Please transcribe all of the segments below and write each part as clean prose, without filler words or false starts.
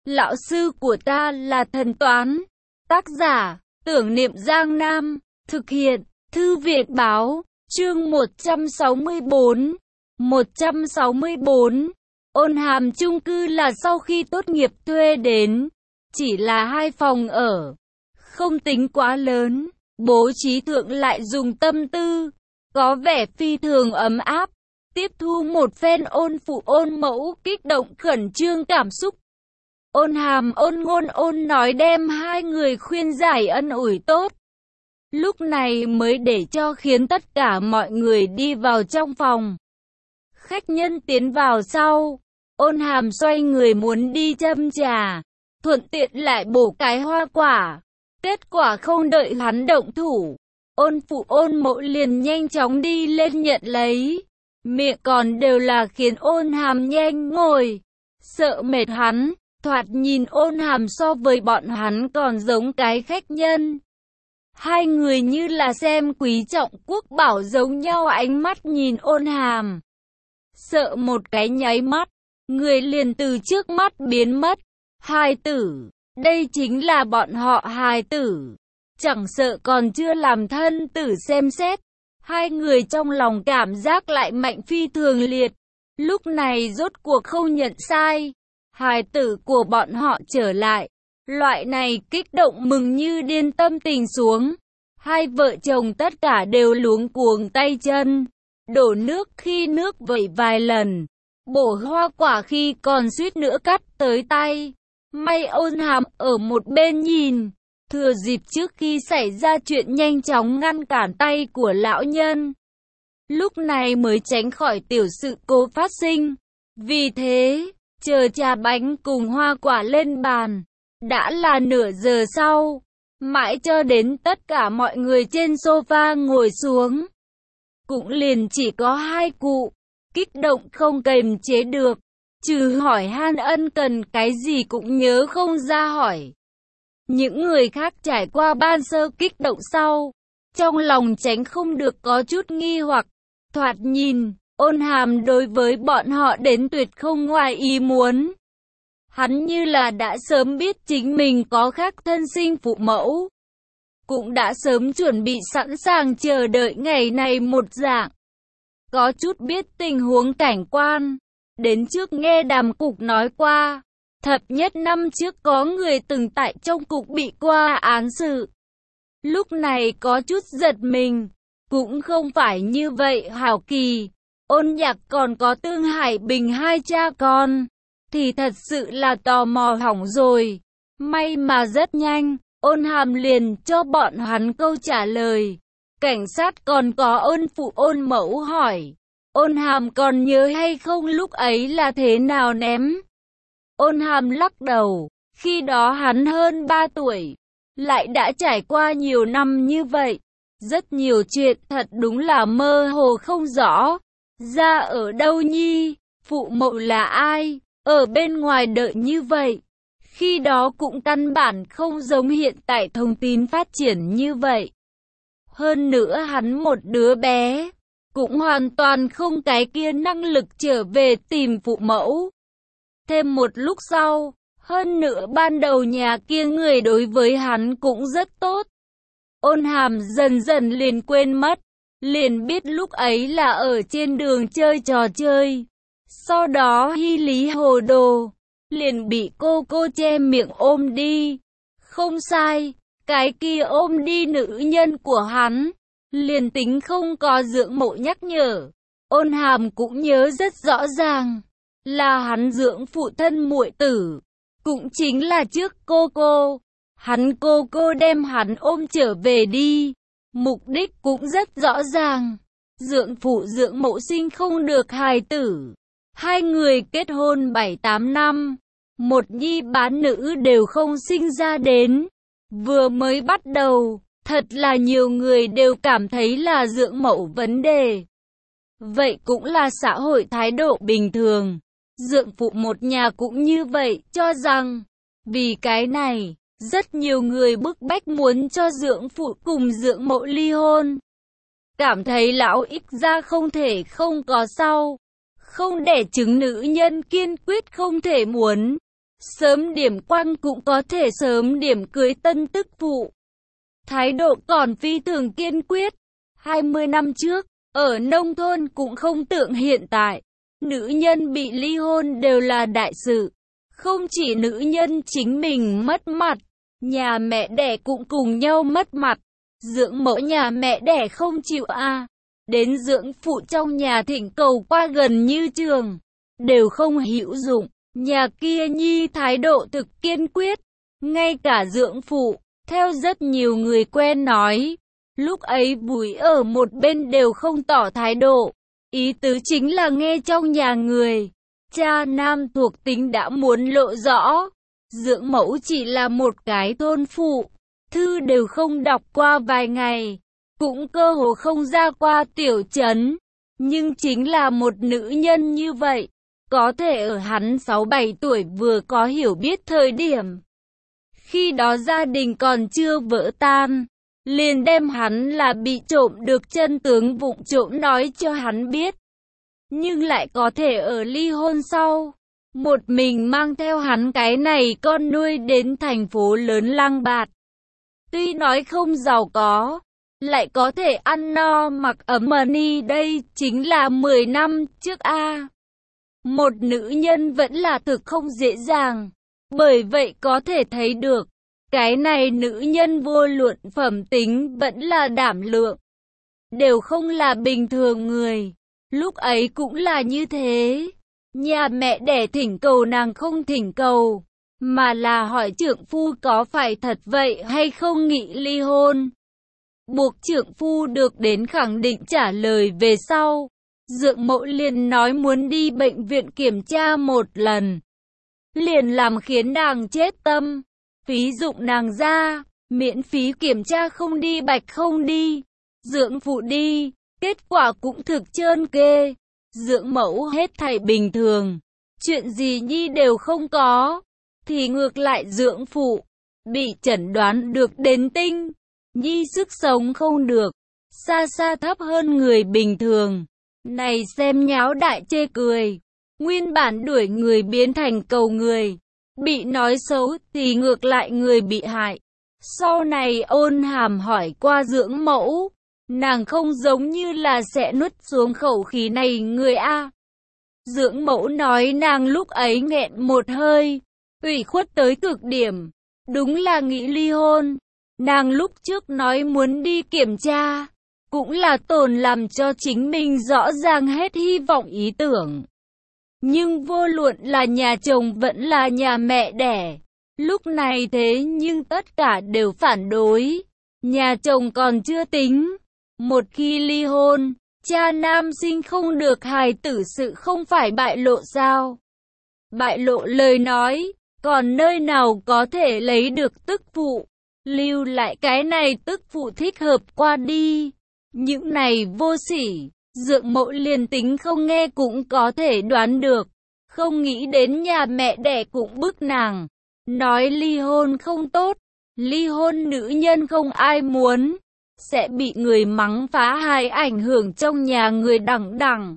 Lão sư của ta là thần toán. Tác giả, Tưởng Niệm Giang Nam. Thực hiện, Thư viện Báo. Chương 164. 164. Ôn Hàm chung cư là sau khi tốt nghiệp thuê đến. Chỉ là 2 phòng ở. Không tính quá lớn. Bố trí thượng lại dùng tâm tư. Có vẻ phi thường ấm áp. Tiếp thu một phen ôn phụ ôn mẫu kích động khẩn trương cảm xúc. Ôn Hàm ôn ngôn ôn nói đem 2 người khuyên giải ân ủi tốt. Lúc này mới để cho khiến tất cả mọi người đi vào trong phòng. Khách nhân tiến vào sau. Ôn Hàm xoay người muốn đi châm trà. Thuận tiện lại bổ cái hoa quả. Kết quả không đợi hắn động thủ. Ôn phụ ôn mẫu liền nhanh chóng đi lên nhận lấy. Miệng còn đều là khiến Ôn Hàm nhanh ngồi. Sợ mệt hắn. Thoạt nhìn Ôn Hàm so với bọn hắn còn giống cái khách nhân. 2 người như là xem quý trọng quốc bảo giống nhau ánh mắt nhìn Ôn Hàm. Sợ một cái nháy mắt, người liền từ trước mắt biến mất. Hài tử, đây chính là bọn họ hài tử. Chẳng sợ còn chưa làm thân tử xem xét. 2 người trong lòng cảm giác lại mạnh phi thường liệt. Lúc này rốt cuộc không nhận sai. Hài tử của bọn họ trở lại. Loại này kích động mừng như điên tâm tình xuống. 2 vợ chồng tất cả đều luống cuống tay chân. Đổ nước khi nước vẩy vài lần. Bổ hoa quả khi còn suýt nữa cắt tới tay. May Ôn Hàm ở một bên nhìn. Thừa dịp trước khi xảy ra chuyện nhanh chóng ngăn cản tay của lão nhân. Lúc này mới tránh khỏi tiểu sự cố phát sinh. Vì thế, chờ trà bánh cùng hoa quả lên bàn. Đã là nửa giờ sau. Mãi cho đến tất cả mọi người trên sofa ngồi xuống. Cũng liền chỉ có 2 cụ. Kích động không kềm chế được. Trừ hỏi han ân cần cái gì cũng nhớ không ra hỏi. Những người khác trải qua ban sơ kích động sau. Trong lòng tránh không được có chút nghi hoặc. Thoạt nhìn, Ôn Hàm đối với bọn họ đến tuyệt không ngoài ý muốn. Hắn như là đã sớm biết chính mình có khác thân sinh phụ mẫu. Cũng đã sớm chuẩn bị sẵn sàng chờ đợi ngày này một dạng. Có chút biết tình huống cảnh quan. Đến trước nghe Đàm cục nói qua. Thập nhất năm trước có người từng tại trong cục bị qua án sự. Lúc này có chút giật mình. Cũng không phải như vậy Hảo Kỳ. Ôn Nhạc còn có Tương Hải Bình 2 cha con. Thì thật sự là tò mò hỏng rồi. May mà rất nhanh, Ôn Hàm liền cho bọn hắn câu trả lời. Cảnh sát còn có ôn phụ ôn mẫu hỏi. Ôn Hàm còn nhớ hay không lúc ấy là thế nào ném? Ôn Hàm lắc đầu. Khi đó hắn hơn 3 tuổi. Lại đã trải qua nhiều năm như vậy. Rất nhiều chuyện thật đúng là mơ hồ không rõ. Ra ở đâu nhi? Phụ mẫu là ai? Ở bên ngoài đợi như vậy. Khi đó cũng căn bản không giống hiện tại thông tin phát triển như vậy. Hơn nữa hắn một đứa bé. Cũng hoàn toàn không cái kia năng lực trở về tìm phụ mẫu. Thêm một lúc sau. Hơn nữa ban đầu nhà kia người đối với hắn cũng rất tốt. Ôn Hàm dần dần liền quên mất. Liền biết lúc ấy là ở trên đường chơi trò chơi. Sau đó hy lý hồ đồ. Liền bị cô che miệng ôm đi. Không sai. Cái kia ôm đi nữ nhân của hắn. Liền tính không có dưỡng mộ nhắc nhở. Ôn Hàm cũng nhớ rất rõ ràng. Là hắn dưỡng phụ thân muội tử. Cũng chính là trước cô. Hắn cô đem hắn ôm trở về đi. Mục đích cũng rất rõ ràng. Dưỡng phụ dưỡng mẫu sinh không được hài tử. 2 người kết hôn 7-8 năm. Một nhi bán nữ đều không sinh ra đến. Vừa mới bắt đầu, thật là nhiều người đều cảm thấy là dưỡng mẫu vấn đề. Vậy cũng là xã hội thái độ bình thường. Dưỡng phụ một nhà cũng như vậy, cho rằng vì cái này, rất nhiều người bức bách muốn cho dưỡng phụ cùng dưỡng mẫu ly hôn. Cảm thấy lão ích gia không thể không có sau. Không đẻ trứng nữ nhân kiên quyết không thể muốn. Sớm điểm quăng cũng có thể sớm điểm cưới tân tức phụ. Thái độ còn phi thường kiên quyết. 20 năm trước, ở nông thôn cũng không tượng hiện tại. Nữ nhân bị ly hôn đều là đại sự. Không chỉ nữ nhân chính mình mất mặt, nhà mẹ đẻ cũng cùng nhau mất mặt. Dưỡng mẫu nhà mẹ đẻ không chịu đến dưỡng phụ trong nhà thỉnh cầu qua gần như trường, đều không hữu dụng. Nhà kia nhi thái độ thực kiên quyết, ngay cả dưỡng phụ, theo rất nhiều người quen nói, lúc ấy Bùi ở một bên đều không tỏ thái độ, ý tứ chính là nghe trong nhà người, cha nam thuộc tính đã muốn lộ rõ, dưỡng mẫu chỉ là một cái thôn phụ, thư đều không đọc qua vài ngày, cũng cơ hồ không ra qua tiểu trấn, nhưng chính là một nữ nhân như vậy. Có thể ở hắn 6-7 tuổi vừa có hiểu biết thời điểm. Khi đó gia đình còn chưa vỡ tan, liền đem hắn là bị trộm được chân tướng vụng trộm nói cho hắn biết. Nhưng lại có thể ở ly hôn sau, một mình mang theo hắn cái này con nuôi đến thành phố lớn lang bạt. Tuy nói không giàu có, lại có thể ăn no mặc ấm money đây chính là 10 năm trước Một nữ nhân vẫn là thực không dễ dàng, bởi vậy có thể thấy được, cái này nữ nhân vô luận phẩm tính vẫn là đảm lượng, đều không là bình thường người, lúc ấy cũng là như thế. Nhà mẹ đẻ thỉnh cầu nàng không thỉnh cầu, mà là hỏi trượng phu có phải thật vậy hay không nghị ly hôn. Buộc trượng phu được đến khẳng định trả lời về sau. Dượng mẫu liền nói muốn đi bệnh viện kiểm tra một lần. Liền làm khiến nàng chết tâm. Phí dụng nàng ra, miễn phí kiểm tra không đi bạch không đi. Dượng phụ đi, kết quả cũng thực trơn kê. Dượng mẫu hết thảy bình thường. Chuyện gì nhi đều không có. Thì ngược lại dượng phụ, bị chẩn đoán được đến tinh. Nhi sức sống không được, xa xa thấp hơn người bình thường. Này xem nháo đại chê cười, nguyên bản đuổi người biến thành cầu người, bị nói xấu thì ngược lại người bị hại. Sau này ôn hàm hỏi qua dưỡng mẫu, nàng không giống như là sẽ nuốt xuống khẩu khí này người Dưỡng mẫu nói nàng lúc ấy nghẹn một hơi, ủy khuất tới cực điểm, đúng là nghĩ ly hôn. Nàng lúc trước nói muốn đi kiểm tra, cũng là tồn làm cho chính mình rõ ràng hết hy vọng ý tưởng. Nhưng vô luận là nhà chồng vẫn là nhà mẹ đẻ, lúc này thế nhưng tất cả đều phản đối. Nhà chồng còn chưa tính, một khi ly hôn, cha nam sinh không được hài tử sự không phải bại lộ sao? Bại lộ lời nói, còn nơi nào có thể lấy được tức phụ? Lưu lại cái này tức phụ thích hợp qua đi. Những này vô sỉ, dượng mẫu liền tính không nghe cũng có thể đoán được. Không nghĩ đến nhà mẹ đẻ cũng bức nàng. Nói ly hôn không tốt, ly hôn nữ nhân không ai muốn. Sẽ bị người mắng phá hài ảnh hưởng trong nhà người đẳng đẳng.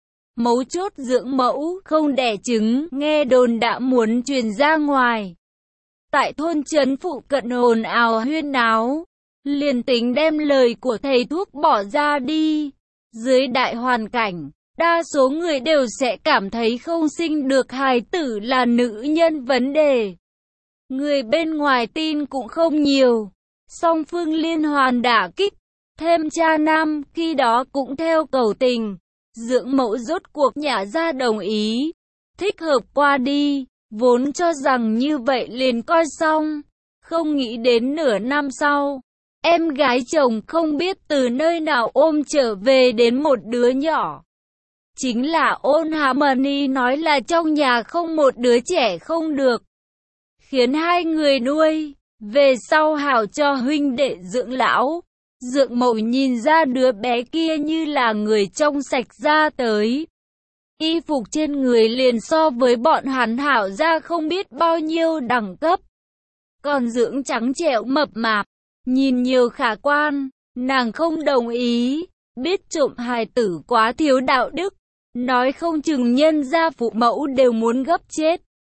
Mấu chốt dưỡng mẫu không đẻ trứng, nghe đồn đã muốn truyền ra ngoài. Tại thôn trấn phụ cận ồn ào huyên náo, liền tính đem lời của thầy thuốc bỏ ra đi. Dưới đại hoàn cảnh, đa số người đều sẽ cảm thấy không sinh được hài tử là nữ nhân vấn đề. Người bên ngoài tin cũng không nhiều, song phương liên hoàn đả kích, thêm cha nam khi đó cũng theo cầu tình. Dưỡng mẫu rốt cuộc nhả ra đồng ý, thích hợp qua đi. Vốn cho rằng như vậy liền coi xong, không nghĩ đến nửa năm sau, em gái chồng không biết từ nơi nào ôm trở về đến một đứa nhỏ. Chính là Ôn Harmony nói là trong nhà không một đứa trẻ không được, khiến hai người nuôi, về sau hảo cho huynh đệ dưỡng lão. Dượng mẫu nhìn ra đứa bé kia như là người trong sạch ra tới. Y phục trên người liền so với bọn hắn hảo ra không biết bao nhiêu đẳng cấp. Còn dưỡng trắng trẻo mập mạp, nhìn nhiều khả quan, nàng không đồng ý, biết trộm hài tử quá thiếu đạo đức, nói không chừng nhân gia phụ mẫu đều muốn gấp chết.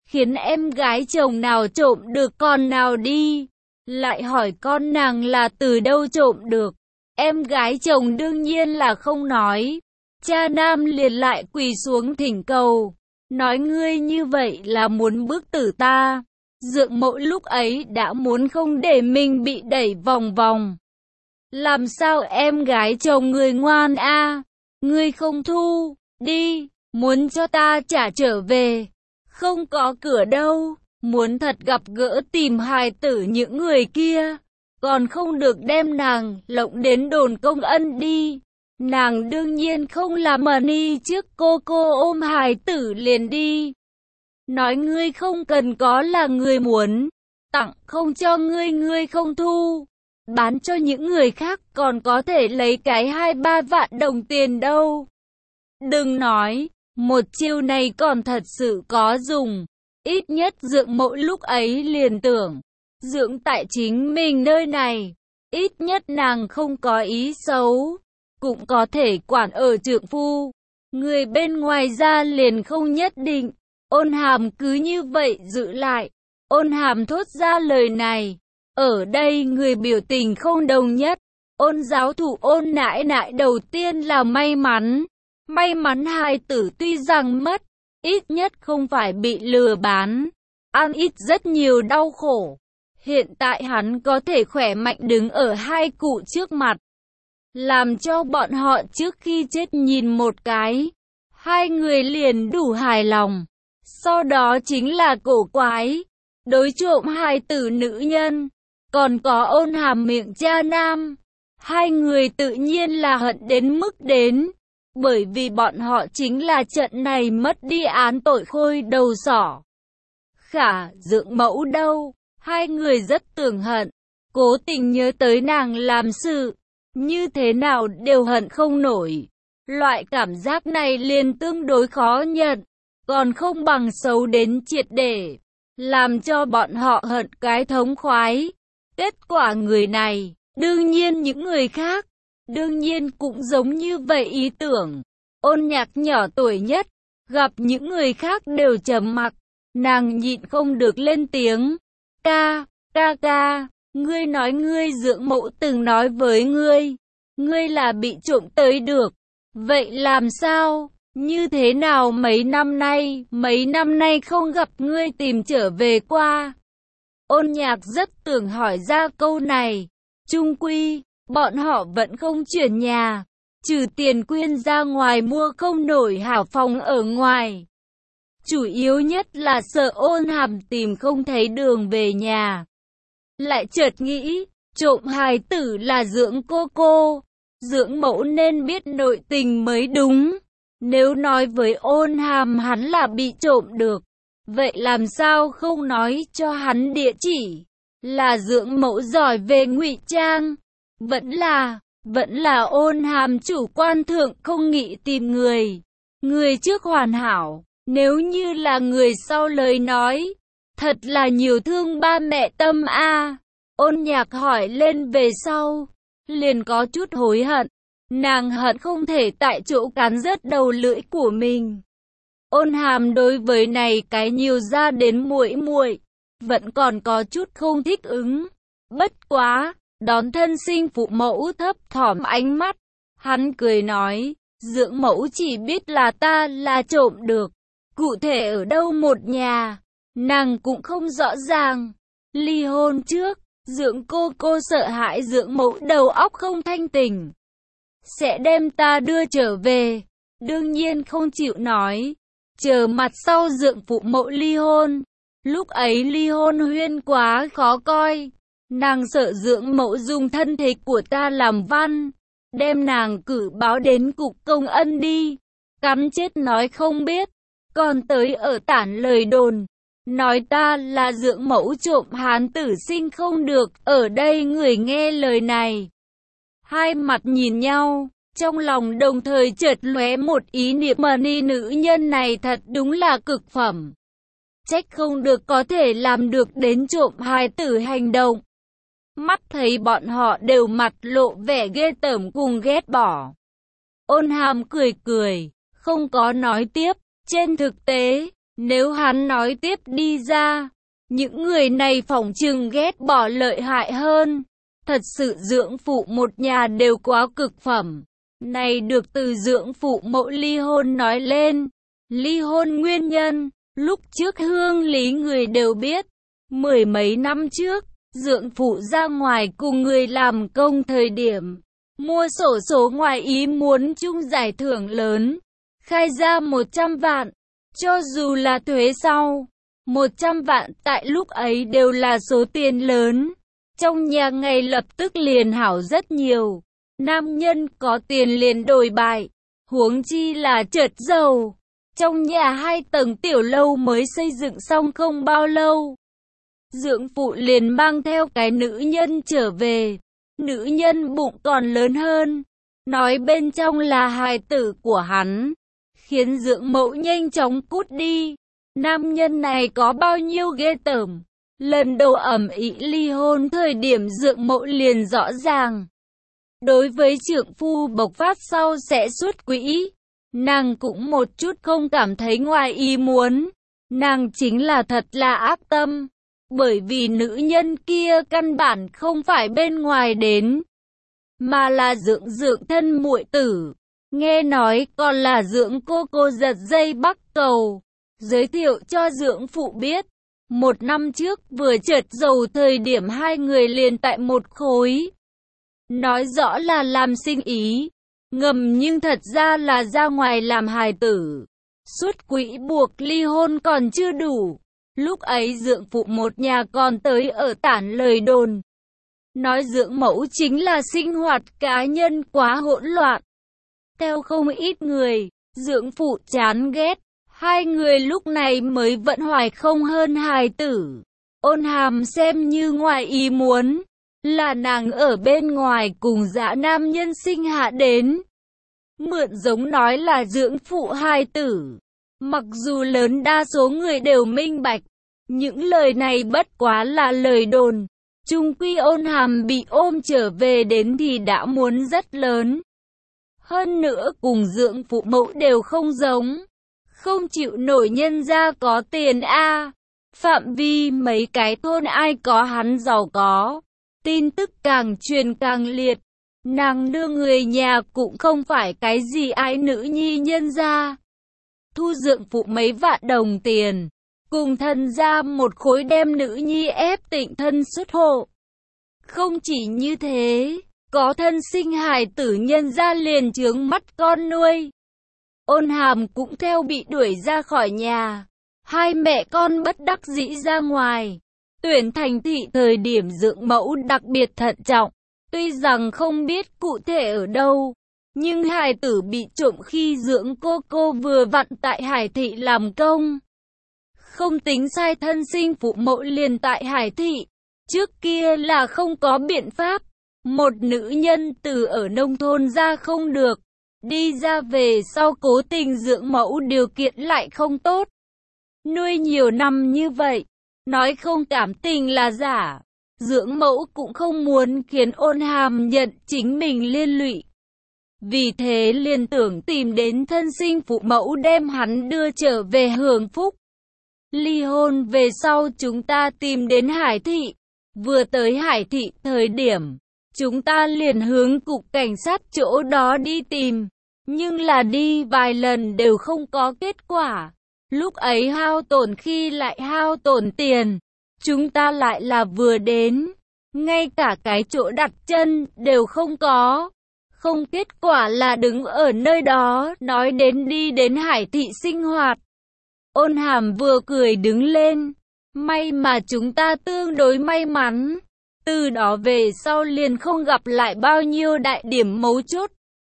khiến em gái chồng nào trộm được con nào đi. Lại hỏi con nàng là từ đâu trộm được. Em gái chồng đương nhiên là không nói. Cha nam liền lại quỳ xuống thỉnh cầu, nói ngươi như vậy là muốn bức tử ta. Dượng Mẫu lúc ấy đã muốn không để mình bị đẩy vòng vòng. Làm sao em gái chồng người ngoan a, ngươi không thu, đi, muốn cho ta trả trở về. Không có cửa đâu, muốn thật gặp gỡ tìm hài tử những người kia, còn không được đem nàng lộng đến đồn công ân đi. Nàng đương nhiên không làm mani trước cô ôm hài tử liền đi. Nói ngươi không cần có là người muốn, tặng không cho ngươi ngươi không thu. Bán cho những người khác còn có thể lấy cái 2-3 vạn đồng tiền đâu. Đừng nói, một chiêu này còn thật sự có dùng. Ít nhất Dượng Mẫu lúc ấy liền tưởng, dưỡng tại chính mình nơi này, ít nhất nàng không có ý xấu, cũng có thể quản ở trượng phu. Người bên ngoài ra liền không nhất định. Ôn Hàm cứ như vậy giữ lại. Ôn Hàm thốt ra lời này. Ở đây người biểu tình không đồng nhất. Ôn giáo thủ Ôn nãi nãi đầu tiên là may mắn. May mắn hài tử tuy rằng mất, ít nhất không phải bị lừa bán, ăn ít rất nhiều đau khổ. Hiện tại hắn có thể khỏe mạnh đứng ở hai cụ trước mặt, làm cho bọn họ trước khi chết nhìn một cái, hai người liền đủ hài lòng. Sau đó chính là cổ quái, đối trộm hài tử nữ nhân, còn có Ôn Hàm miệng cha nam. Hai người tự nhiên là hận đến mức đến, bởi vì bọn họ chính là trận này mất đi án tội khôi đầu sỏ. Khả Dượng Mẫu đâu, hai người rất tưởng hận, cố tình nhớ tới nàng làm sự, như thế nào đều hận không nổi. Loại cảm giác này liền tương đối khó nhận, còn không bằng xấu đến triệt để, làm cho bọn họ hận cái thống khoái. Kết quả người này, đương nhiên những người khác, đương nhiên cũng giống như vậy ý tưởng. Ôn Nhạc nhỏ tuổi nhất, gặp những người khác đều trầm mặc, nàng nhịn không được lên tiếng. Ca, ngươi nói ngươi Dượng Mẫu từng nói với ngươi là bị trộm tới được. Vậy làm sao? Như thế nào mấy năm nay không gặp ngươi tìm trở về qua? Ôn Nhạc rất tưởng hỏi ra câu này. Chung quy, bọn họ vẫn không chuyển nhà, trừ tiền quyên ra ngoài mua không nổi hảo phòng ở ngoài. Chủ yếu nhất là sợ Ôn Hàm tìm không thấy đường về nhà. Lại chợt nghĩ, trộm hài tử là Dưỡng cô, Dưỡng Mẫu nên biết nội tình mới đúng. Nếu nói với Ôn Hàm hắn là bị trộm được, vậy làm sao không nói cho hắn địa chỉ? Là Dưỡng Mẫu giỏi về ngụy trang, vẫn là Ôn Hàm chủ quan thượng không nghĩ tìm người trước hoàn hảo. Nếu như là người sau lời nói, thật là nhiều thương ba mẹ tâm a. Ôn Nhạc hỏi lên về sau, liền có chút hối hận. Nàng hận không thể tại chỗ cắn rớt đầu lưỡi của mình. Ôn Hàm đối với này cái nhiều ra đến muội, vẫn còn có chút không thích ứng. Bất quá, đón thân sinh phụ mẫu thấp thỏm ánh mắt, hắn cười nói, Dưỡng Mẫu chỉ biết là ta là trộm được, cụ thể ở đâu một nhà, nàng cũng không rõ ràng. Ly hôn trước, Dưỡng cô sợ hãi Dưỡng Mẫu đầu óc không thanh tỉnh, sẽ đem ta đưa trở về, đương nhiên không chịu nói. Chờ mặt sau Dưỡng phụ mẫu ly hôn, lúc ấy ly hôn huyên quá khó coi, nàng sợ Dưỡng Mẫu dùng thân thể của ta làm văn, đem nàng cử báo đến cục công ân đi, cắn chết nói không biết, còn tới ở tản lời đồn, nói ta là Dưỡng Mẫu trộm hán tử sinh không được. Ở đây người nghe lời này, hai mặt nhìn nhau, trong lòng đồng thời chợt lóe một ý niệm, mà ni nữ nhân này thật đúng là cực phẩm. Trách không được có thể làm được đến trộm hài tử hành động. Mắt thấy bọn họ đều mặt lộ vẻ ghê tởm cùng ghét bỏ. Ôn Hàm cười, không có nói tiếp. Trên thực tế, Nếu hắn nói tiếp đi ra, những người này phỏng chừng ghét bỏ lợi hại hơn. Thật sự dưỡng phụ một nhà đều quá cực phẩm. Này được từ dưỡng phụ mẫu ly hôn nói lên. Ly hôn nguyên nhân, lúc trước Hương Lý người đều biết. Mười mấy năm trước, dưỡng phụ ra ngoài cùng người làm công thời điểm. Mua xổ số ngoài ý muốn chung giải thưởng lớn. Khai ra 100 vạn. Cho dù là thuế sau, 100 vạn tại lúc ấy đều là số tiền lớn. Trong nhà ngay lập tức liền hảo rất nhiều. Nam nhân có tiền liền đổi bại, huống chi là chợt giàu. Trong nhà 2 tầng tiểu lâu mới xây dựng xong không bao lâu. Dưỡng phụ liền mang theo cái nữ nhân trở về. Nữ nhân bụng còn lớn hơn. Nói bên trong là hài tử của hắn. Khiến dưỡng mẫu nhanh chóng cút đi. Nam nhân này có bao nhiêu ghê tởm. Lần đầu ầm ĩ ly hôn thời điểm dưỡng mẫu liền rõ ràng. Đối với trượng phu bộc phát sau sẽ xuất quỹ, nàng cũng một chút không cảm thấy ngoài ý muốn. Nàng chính là thật là ác tâm. Bởi vì nữ nhân kia căn bản không phải bên ngoài đến, mà là dưỡng thân muội tử. Nghe nói còn là dưỡng cô giật dây bắc cầu. Giới thiệu cho dưỡng phụ biết. 1 năm trước vừa chợt giàu thời điểm 2 người liền tại một khối. Nói rõ là làm sinh ý. Ngầm nhưng thật ra là ra ngoài làm hài tử. Xuất quỹ buộc ly hôn còn chưa đủ. Lúc ấy dưỡng phụ một nhà còn tới ở tản lời đồn. Nói dưỡng mẫu chính là sinh hoạt cá nhân quá hỗn loạn. Theo không ít người, dưỡng phụ chán ghét. 2 người lúc này mới vận hoài không hơn hài tử. Ôn Hàm xem như ngoài ý muốn. Là nàng ở bên ngoài cùng dã nam nhân sinh hạ đến. Mượn giống nói là dưỡng phụ hài tử. Mặc dù lớn đa số người đều minh bạch. Những lời này bất quá là lời đồn. Chung quy Ôn Hàm bị ôm trở về đến thì đã muốn rất lớn. Hơn nữa cùng dưỡng phụ mẫu đều không giống. Không chịu nổi nhân gia có tiền a. Phạm vi mấy cái thôn ai có hắn giàu có. Tin tức càng truyền càng liệt. Nàng đưa người nhà cũng không phải cái gì ái nữ nhi nhân gia. Thu dưỡng phụ mấy vạn đồng tiền. Cùng thân ra một khối đem nữ nhi ép tịnh thân xuất hộ. Không chỉ như thế, có thân sinh hài tử nhân gia liền trướng mắt con nuôi. Ôn Hàm cũng theo bị đuổi ra khỏi nhà. 2 mẹ con bất đắc dĩ ra ngoài. Tuyển thành thị thời điểm dưỡng mẫu đặc biệt thận trọng. Tuy rằng không biết cụ thể ở đâu, nhưng hài tử bị trộm khi dưỡng cô vừa vặn tại Hải Thị làm công. Không tính sai thân sinh phụ mẫu liền tại Hải Thị. Trước kia là không có biện pháp. Một nữ nhân từ ở nông thôn ra không được. Đi ra về sau cố tình dưỡng mẫu điều kiện lại không tốt. Nuôi nhiều năm như vậy, nói không cảm tình là giả. Dưỡng mẫu cũng không muốn khiến Ôn Hàm nhận chính mình liên lụy. Vì thế liền tưởng tìm đến thân sinh phụ mẫu đem hắn đưa trở về hưởng phúc. Ly hôn về sau chúng ta tìm đến Hải Thị. Vừa tới Hải Thị thời điểm, chúng ta liền hướng cục cảnh sát chỗ đó đi tìm. Nhưng là đi vài lần đều không có kết quả. Lúc ấy hao tổn khi lại hao tổn tiền. Chúng ta lại là vừa đến. Ngay cả cái chỗ đặt chân đều không có. Không kết quả là đứng ở nơi đó nói đến đi đến Hải Thị sinh hoạt. Ôn Hàm vừa cười đứng lên. May mà chúng ta tương đối may mắn. Từ đó về sau liền không gặp lại bao nhiêu đại điểm mấu chốt.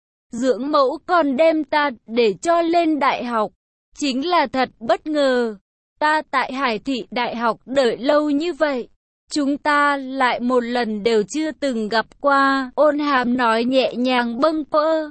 Dưỡng mẫu còn đem ta để cho lên đại học. Chính là thật bất ngờ. Ta tại Hải Thị đại học đợi lâu như vậy. Chúng ta lại một lần đều chưa từng gặp qua. Ôn Hàm nói nhẹ nhàng bâng quơ.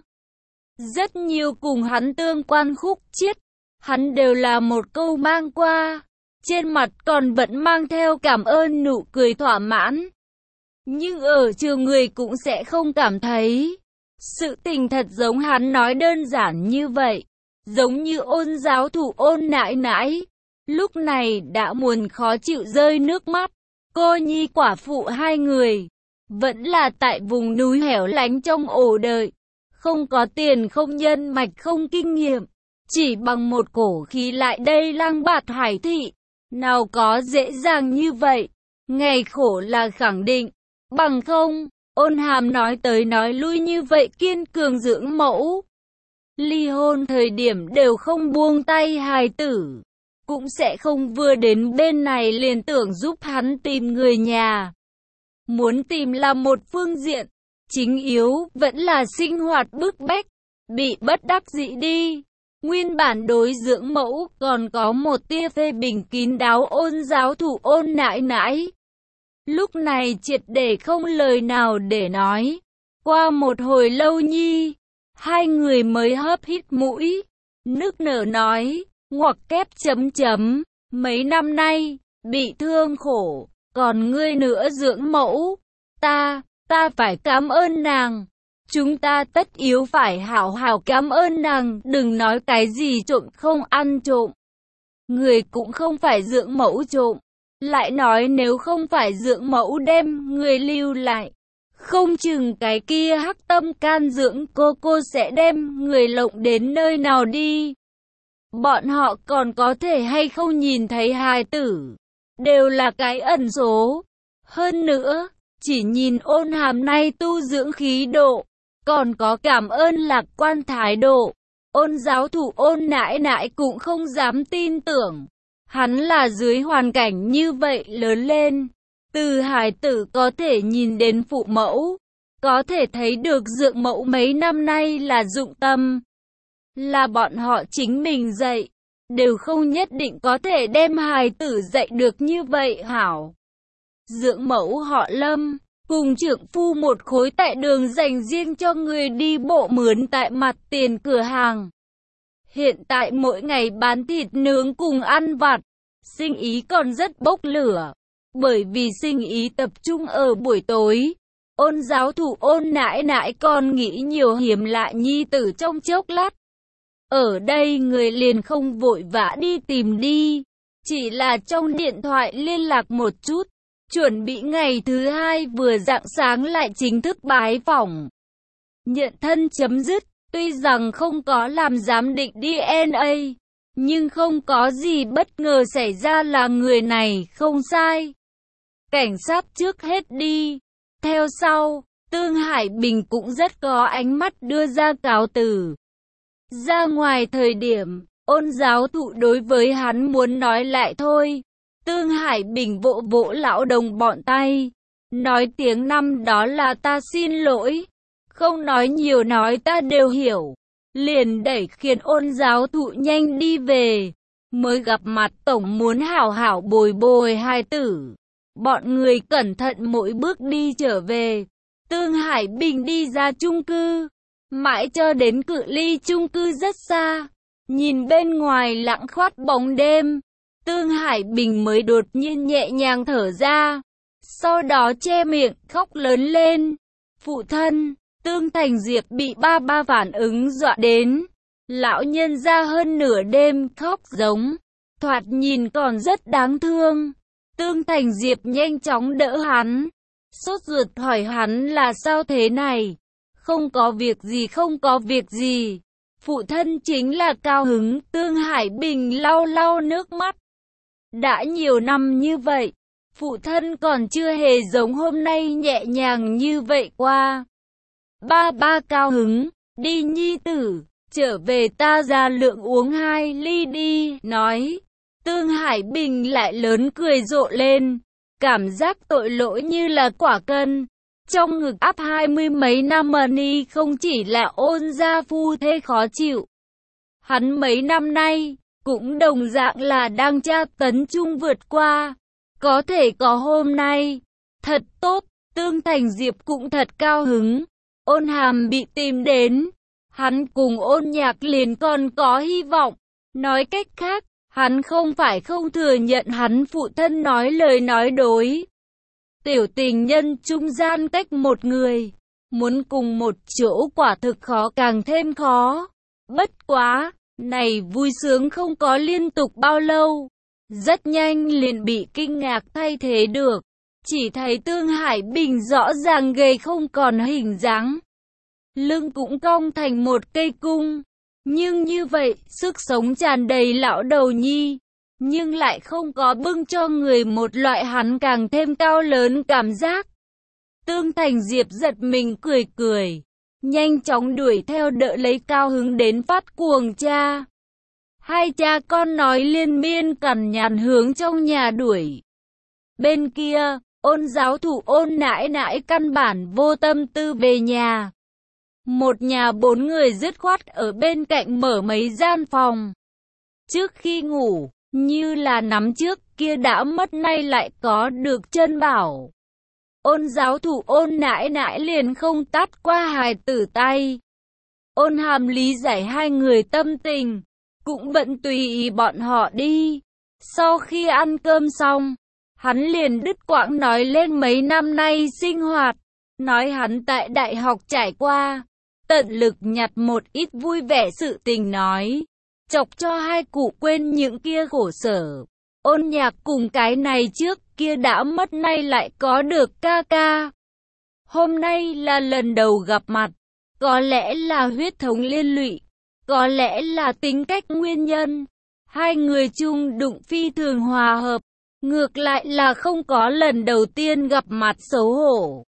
Rất nhiều cùng hắn tương quan khúc chiết. Hắn đều là một câu mang qua. Trên mặt còn vẫn mang theo cảm ơn nụ cười thỏa mãn. Nhưng ở trường người cũng sẽ không cảm thấy. Sự tình thật giống hắn nói đơn giản như vậy. Giống như Ôn giáo thủ Ôn nãi nãi. lúc này đã muốn khó chịu rơi nước mắt. Cô nhi quả phụ hai người, vẫn là tại vùng núi hẻo lánh trong ổ đợi, không có tiền, không nhân mạch, không kinh nghiệm, chỉ bằng một cổ khí lại đây lang bạt hải thị, nào có dễ dàng như vậy, ngày khổ là khẳng định, bằng không, Ôn Hàm nói tới nói lui như vậy kiên cường dưỡng mẫu. Ly hôn thời điểm đều không buông tay hài tử, cũng sẽ không vừa đến bên này liền tưởng giúp hắn tìm người nhà. Muốn tìm là một phương diện, chính yếu vẫn là sinh hoạt bức bách, bị bất đắc dĩ đi. Nguyên bản đối dưỡng mẫu còn có một tia phê bình kín đáo Ôn giáo thụ Ôn nãi nãi. Lúc này triệt để không lời nào để nói. Qua một hồi lâu nhi, hai người mới hớp hít mũi, nức nở nói, ngoặc kép chấm chấm, mấy năm nay, bị thương khổ, còn ngươi nữa dưỡng mẫu, ta phải cảm ơn nàng. Chúng ta tất yếu phải hảo hảo cảm ơn nàng, đừng nói cái gì trộm không ăn trộm. Người cũng không phải dưỡng mẫu trộm, lại nói nếu không phải dưỡng mẫu đem người lưu lại, không chừng cái kia hắc tâm can dưỡng cô sẽ đem người lộng đến nơi nào đi. Bọn họ còn có thể hay không nhìn thấy hài tử, đều là cái ẩn số. Hơn nữa, chỉ nhìn Ôn Hàm nay tu dưỡng khí độ, còn có cảm ơn lạc quan thái độ, Ôn giáo thủ Ôn nãi nãi cũng không dám tin tưởng. Hắn là dưới hoàn cảnh như vậy lớn lên, từ hài tử có thể nhìn đến phụ mẫu, có thể thấy được dưỡng mẫu mấy năm nay là dụng tâm, là bọn họ chính mình dạy, đều không nhất định có thể đem hài tử dạy được như vậy hảo. Dưỡng mẫu họ Lâm, cùng trưởng phu một khối tại đường dành riêng cho người đi bộ mướn tại mặt tiền cửa hàng. Hiện tại mỗi ngày bán thịt nướng cùng ăn vặt, sinh ý còn rất bốc lửa, bởi vì sinh ý tập trung ở buổi tối. Ôn giáo thủ Ôn nãi nãi còn nghĩ nhiều hiểm lại nhi tử trong chốc lát. Ở đây người liền không vội vã đi tìm đi, chỉ là trong điện thoại liên lạc một chút, chuẩn bị ngày thứ hai vừa rạng sáng lại chính thức bái phỏng. Nhận thân chấm dứt, tuy rằng không có làm giám định DNA, nhưng không có gì bất ngờ xảy ra là người này không sai. Cảnh sát trước hết đi, theo sau, Tương Hải Bình cũng rất có ánh mắt đưa ra cáo từ. Ra ngoài thời điểm, Ôn giáo thụ đối với hắn muốn nói lại thôi. Tương Hải Bình vỗ vỗ lão đồng bọn tay, nói tiếng năm đó là ta xin lỗi, không nói nhiều nói ta đều hiểu. Liền đẩy khiến Ôn giáo thụ nhanh đi về, mới gặp mặt tổng muốn hảo hảo bồi bồi hài tử. Bọn người cẩn thận mỗi bước đi trở về. Tương Hải Bình đi ra chung cư, mãi cho đến cự ly chung cư rất xa, nhìn bên ngoài lặng khoát bóng đêm, Tương Hải Bình mới đột nhiên nhẹ nhàng thở ra, sau đó che miệng khóc lớn lên. Phụ thân, Tương Thành Diệp bị ba phản ứng dọa đến, lão nhân ra hơn nửa đêm khóc giống, thoạt nhìn còn rất đáng thương. Tương Thành Diệp nhanh chóng đỡ hắn, sốt ruột hỏi hắn là sao thế này. Không có việc gì, không có việc gì. Phụ thân chính là cao hứng. Tương Hải Bình lau lau nước mắt. Đã nhiều năm như vậy, phụ thân còn chưa hề giống hôm nay nhẹ nhàng như vậy qua. Ba cao hứng, đi nhi tử, trở về ta ra lượng uống 2 ly đi, nói. Tương Hải Bình lại lớn cười rộ lên, cảm giác tội lỗi như là quả cân. Trong ngực áp 20 mấy năm ni không chỉ là Ôn gia phu thê khó chịu. Hắn mấy năm nay, cũng đồng dạng là đang tra tấn chung vượt qua. Có thể có hôm nay, thật tốt, Tương Thành Diệp cũng thật cao hứng. Ôn Hàm bị tìm đến, hắn cùng Ôn Nhạc liền còn có hy vọng. Nói cách khác, hắn không phải không thừa nhận hắn phụ thân nói lời nói đối. Tiểu tình nhân trung gian cách một người, muốn cùng một chỗ quả thực khó càng thêm khó. Bất quá, này vui sướng không có liên tục bao lâu. Rất nhanh liền bị kinh ngạc thay thế được. Chỉ thấy Tương Hải Bình rõ ràng gầy không còn hình dáng. Lưng cũng cong thành một cây cung. Nhưng như vậy, sức sống tràn đầy lão đầu nhi. Nhưng lại không có bưng cho người một loại hắn càng thêm cao lớn cảm giác. Tương Thành Diệp giật mình cười cười. Nhanh chóng đuổi theo đỡ lấy cao hứng đến phát cuồng cha. Hai cha con nói liên miên cằn nhằn hướng trong nhà đuổi. Bên kia, Ôn giáo thủ Ôn nãi nãi căn bản vô tâm tư về nhà. Một nhà 4 người dứt khoát ở bên cạnh mở mấy gian phòng. Trước khi ngủ, như là nắm trước kia đã mất nay lại có được chân bảo. Ôn giáo thủ Ôn nãi nãi liền không tát qua hài tử tay. Ôn Hàm lý giải hai người tâm tình, cũng vẫn tùy ý bọn họ đi. Sau khi ăn cơm xong, hắn liền đứt quãng nói lên mấy năm nay sinh hoạt, nói hắn tại đại học trải qua, tận lực nhặt một ít vui vẻ sự tình nói, chọc cho hai cụ quên những kia khổ sở. Ôn Nhạc cùng cái này trước kia đã mất nay lại có được ca ca. Hôm nay là lần đầu gặp mặt, có lẽ là huyết thống liên lụy, có lẽ là tính cách nguyên nhân. Hai người chung đụng phi thường hòa hợp, ngược lại là không có lần đầu tiên gặp mặt xấu hổ.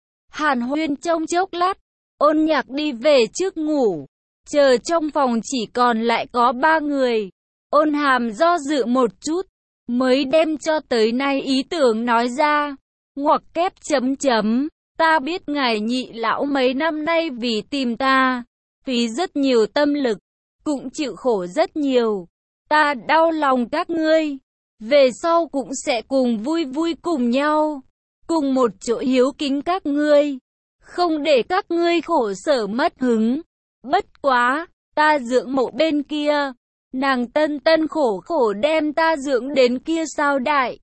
Hàn huyên trong chốc lát, Ôn Nhạc đi về trước ngủ, chờ trong phòng chỉ còn lại có 3 người. Ôn Hàm do dự một chút, mới đem cho tới nay ý tưởng nói ra. Ngoặc kép chấm chấm, ta biết ngài nhị lão mấy năm nay vì tìm ta, phí rất nhiều tâm lực, cũng chịu khổ rất nhiều. Ta đau lòng các ngươi, về sau cũng sẽ cùng vui vui cùng nhau, cùng một chỗ hiếu kính các ngươi, không để các ngươi khổ sở mất hứng. Bất quá, ta dưỡng mộ bên kia, nàng tân tân khổ khổ đem ta dưỡng đến kia sao đại.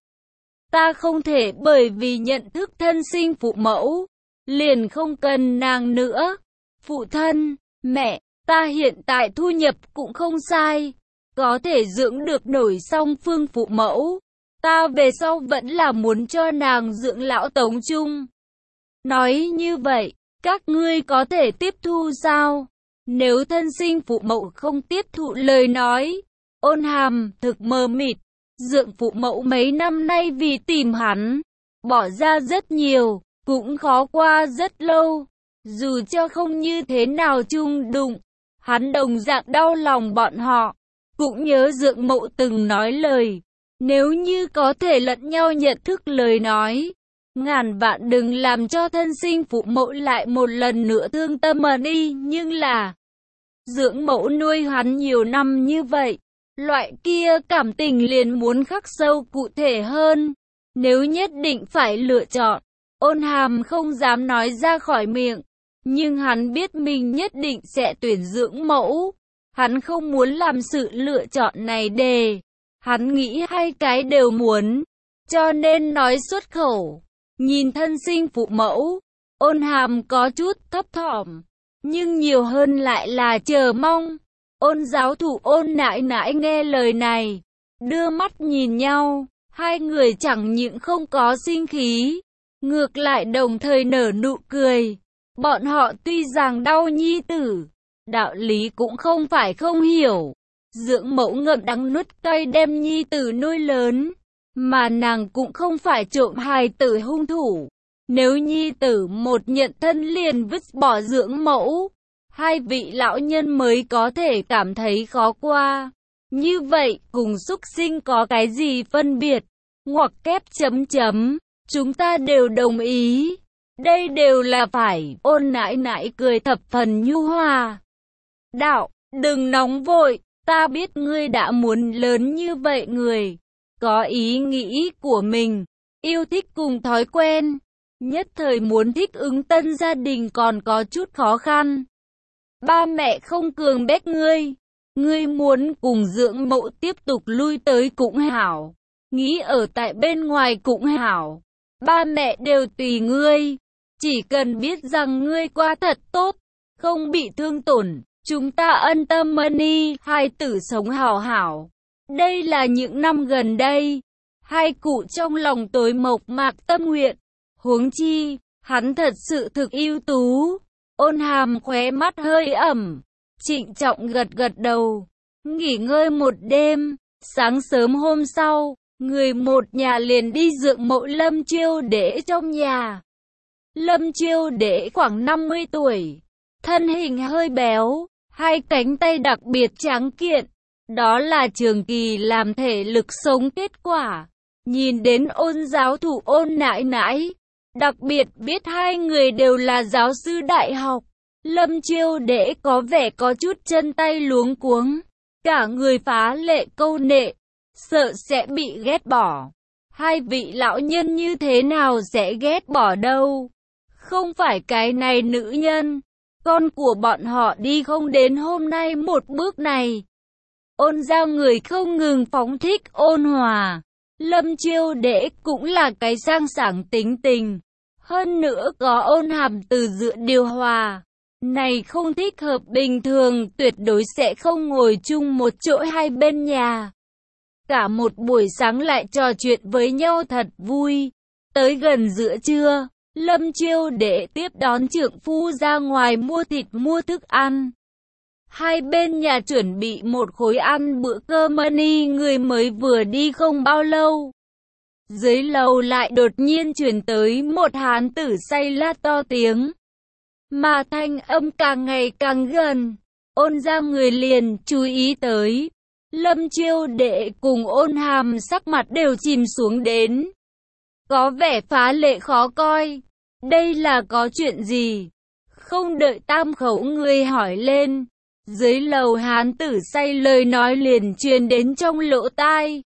Ta không thể bởi vì nhận thức thân sinh phụ mẫu, liền không cần nàng nữa. Phụ thân, mẹ, ta hiện tại thu nhập cũng không sai, có thể dưỡng được nổi song phương phụ mẫu. Ta về sau vẫn là muốn cho nàng dưỡng lão Tống Trung. Nói như vậy, các ngươi có thể tiếp thu sao? Nếu thân sinh phụ mẫu không tiếp thụ lời nói, Ôn Hàm thực mờ mịt. Dưỡng phụ mẫu mấy năm nay vì tìm hắn, bỏ ra rất nhiều, cũng khó qua rất lâu. Dù cho không như thế nào chung đụng, hắn đồng dạng đau lòng bọn họ. Cũng nhớ Dưỡng mẫu từng nói lời, nếu như có thể lẫn nhau nhận thức lời nói, ngàn vạn đừng làm cho thân sinh phụ mẫu lại một lần nữa thương tâm mà đi. Nhưng là, Dưỡng mẫu nuôi hắn nhiều năm như vậy, loại kia cảm tình liền muốn khắc sâu cụ thể hơn. Nếu nhất định phải lựa chọn, Ôn Hàm không dám nói ra khỏi miệng, nhưng hắn biết mình nhất định sẽ tuyển Dưỡng mẫu. Hắn không muốn làm sự lựa chọn này hắn nghĩ hai cái đều muốn, cho nên nói xuất khẩu. Nhìn thân sinh phụ mẫu, Ôn Hàm có chút thấp thỏm, nhưng nhiều hơn lại là chờ mong. Ôn giáo thủ Ôn nãi nãi nghe lời này, đưa mắt nhìn nhau, hai người chẳng những không có sinh khí, ngược lại đồng thời nở nụ cười. Bọn họ tuy rằng đau nhi tử, đạo lý cũng không phải không hiểu. Dưỡng mẫu ngậm đắng nuốt cay đem nhi tử nuôi lớn, mà nàng cũng không phải trộm hài tử hung thủ. Nếu nhi tử một nhận thân liền vứt bỏ Dưỡng mẫu, hai vị lão nhân mới có thể cảm thấy khó qua. Như vậy, cùng súc sinh có cái gì phân biệt? Ngoặc kép chấm chấm, chúng ta đều đồng ý. Đây đều là phải. Ôn nãi nãi cười thập phần nhu hòa. Đạo, đừng nóng vội, ta biết ngươi đã muốn lớn như vậy người, có ý nghĩ của mình, yêu thích cùng thói quen, nhất thời muốn thích ứng tân gia đình còn có chút khó khăn. Ba mẹ không cường bách ngươi muốn cùng Dưỡng mẫu tiếp tục lui tới cũng hảo, nghĩ ở tại bên ngoài cũng hảo, ba mẹ đều tùy ngươi, chỉ cần biết rằng ngươi qua thật tốt, không bị thương tổn, chúng ta ân tâm mani, hai tử sống hảo hảo. Đây là những năm gần đây, hai cụ trong lòng tối mộc mạc tâm nguyện. Huống chi, hắn thật sự thực ưu tú. Ôn Hàm khóe mắt hơi ẩm, trịnh trọng gật gật đầu. Nghỉ ngơi một đêm, sáng sớm hôm sau, người một nhà liền đi dượng mộ Lâm Chiêu Đễ trong nhà. Lâm Chiêu Đễ khoảng 50 tuổi, thân hình hơi béo, hai cánh tay đặc biệt tráng kiện. Đó là trường kỳ làm thể lực sống kết quả. Nhìn đến Ôn giáo thụ Ôn nãi nãi, đặc biệt biết hai người đều là giáo sư đại học. Lâm Chiêu Đễ có vẻ có chút chân tay luống cuống, cả người phá lệ câu nệ, sợ sẽ bị ghét bỏ. Hai vị lão nhân như thế nào sẽ ghét bỏ đâu? Không phải cái này nữ nhân, con của bọn họ đi không đến hôm nay một bước này. Ôn Giao người không ngừng phóng thích ôn hòa. Lâm Chiêu Đễ cũng là cái sang sảng tính tình. Hơn nữa có Ôn Hàm từ dựa điều hòa. Này không thích hợp bình thường tuyệt đối sẽ không ngồi chung một chỗ hai bên nhà. Cả một buổi sáng lại trò chuyện với nhau thật vui. Tới gần giữa trưa, Lâm Chiêu Đễ tiếp đón trượng phu ra ngoài mua thịt mua thức ăn. Hai bên nhà chuẩn bị một khối ăn bữa cơm mani người mới vừa đi không bao lâu. Dưới lầu lại đột nhiên truyền tới một hán tử say la to tiếng. Mà thanh âm càng ngày càng gần. Ôn ra người liền chú ý tới. Lâm Chiêu Đễ cùng Ôn Hàm sắc mặt đều chìm xuống đến. Có vẻ phá lệ khó coi. Đây là có chuyện gì? Không đợi tam khẩu người hỏi lên. Dưới lầu hán tử say lời nói liền truyền đến trong lỗ tai.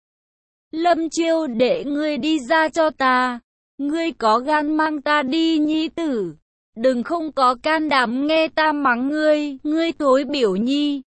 Lâm Chiêu Đễ ngươi đi ra cho ta. Ngươi có gan mang ta đi nhi tử. Đừng không có can đảm nghe ta mắng ngươi, ngươi thối biểu nhi.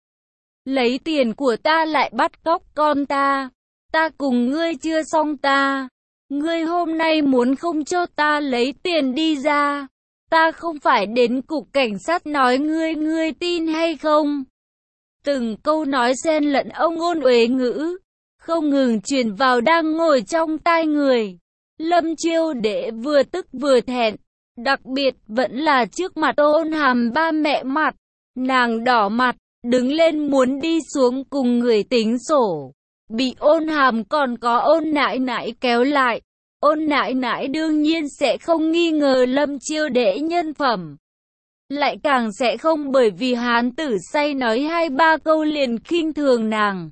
Lấy tiền của ta lại bắt cóc con ta. Ta cùng ngươi chưa xong ta. Ngươi hôm nay muốn không cho ta lấy tiền đi ra. Ta không phải đến cục cảnh sát nói ngươi tin hay không? Từng câu nói xen lẫn ông ôn uế ngữ, không ngừng truyền vào đang ngồi trong tai người. Lâm Chiêu Đễ vừa tức vừa thẹn, đặc biệt vẫn là trước mặt Ôn Hàm ba mẹ mặt. Nàng đỏ mặt, đứng lên muốn đi xuống cùng người tính sổ. Bị Ôn Hàm còn có Ôn nãi nãi kéo lại. Ôn nãi nãi đương nhiên sẽ không nghi ngờ Lâm Chiêu Đễ nhân phẩm. Lại càng sẽ không bởi vì hán tử say nói 2-3 câu liền khinh thường nàng.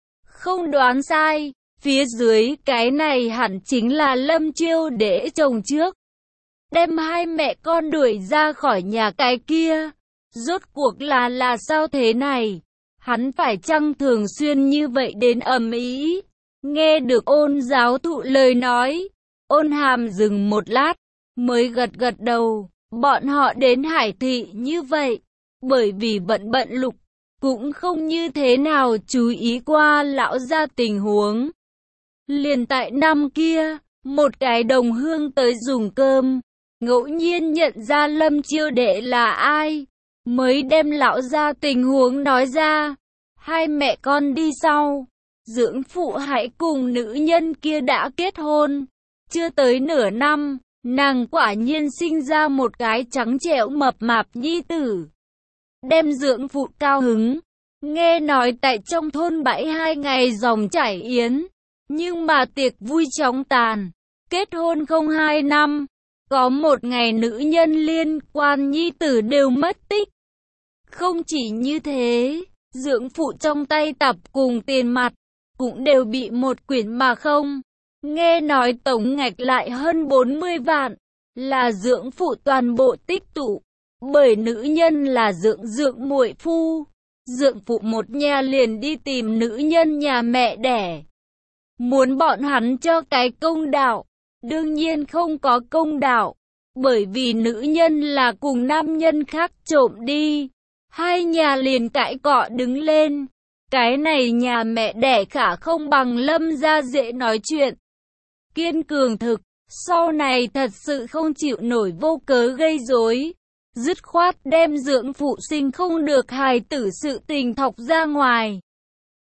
Không đoán sai, phía dưới cái này hẳn chính là Lâm Chiêu Đễ chồng trước. Đem hai mẹ con đuổi ra khỏi nhà cái kia. Rốt cuộc là sao thế này? Hắn phải chăng thường xuyên như vậy đến ầm ĩ? Nghe được Ôn giáo thụ lời nói, Ôn Hàm dừng một lát, mới gật gật đầu. Bọn họ đến Hải Thị như vậy, bởi vì bận lục, cũng không như thế nào chú ý qua lão gia tình huống. Liền tại năm kia, một cái đồng hương tới dùng cơm, ngẫu nhiên nhận ra Lâm Chiêu Đễ là ai, mới đem lão gia tình huống nói ra. Hai mẹ con đi sau, dưỡng phụ hãy cùng nữ nhân kia đã kết hôn, chưa tới nửa năm. Nàng quả nhiên sinh ra một cái trắng trẻo mập mạp nhi tử. Đem dưỡng phụ cao hứng. Nghe nói tại trong thôn bãi 2 ngày dòng chảy yến. Nhưng mà tiệc vui chóng tàn. Kết hôn không 2 năm. Có một ngày nữ nhân liên quan nhi tử đều mất tích. Không chỉ như thế, dưỡng phụ trong tay tập cùng tiền mặt cũng đều bị một quyển mà không. Nghe nói tổng ngạch lại hơn 40 vạn, là dưỡng phụ toàn bộ tích tụ, bởi nữ nhân là dưỡng muội phu. Dưỡng phụ một nhà liền đi tìm nữ nhân nhà mẹ đẻ. Muốn bọn hắn cho cái công đạo, đương nhiên không có công đạo, bởi vì nữ nhân là cùng nam nhân khác trộm đi. Hai nhà liền cãi cọ đứng lên. Cái này nhà mẹ đẻ khả không bằng Lâm gia dễ nói chuyện. Kiên cường thực, sau này thật sự không chịu nổi vô cớ gây rối, dứt khoát đem dưỡng phụ sinh không được hài tử sự tình thọc ra ngoài.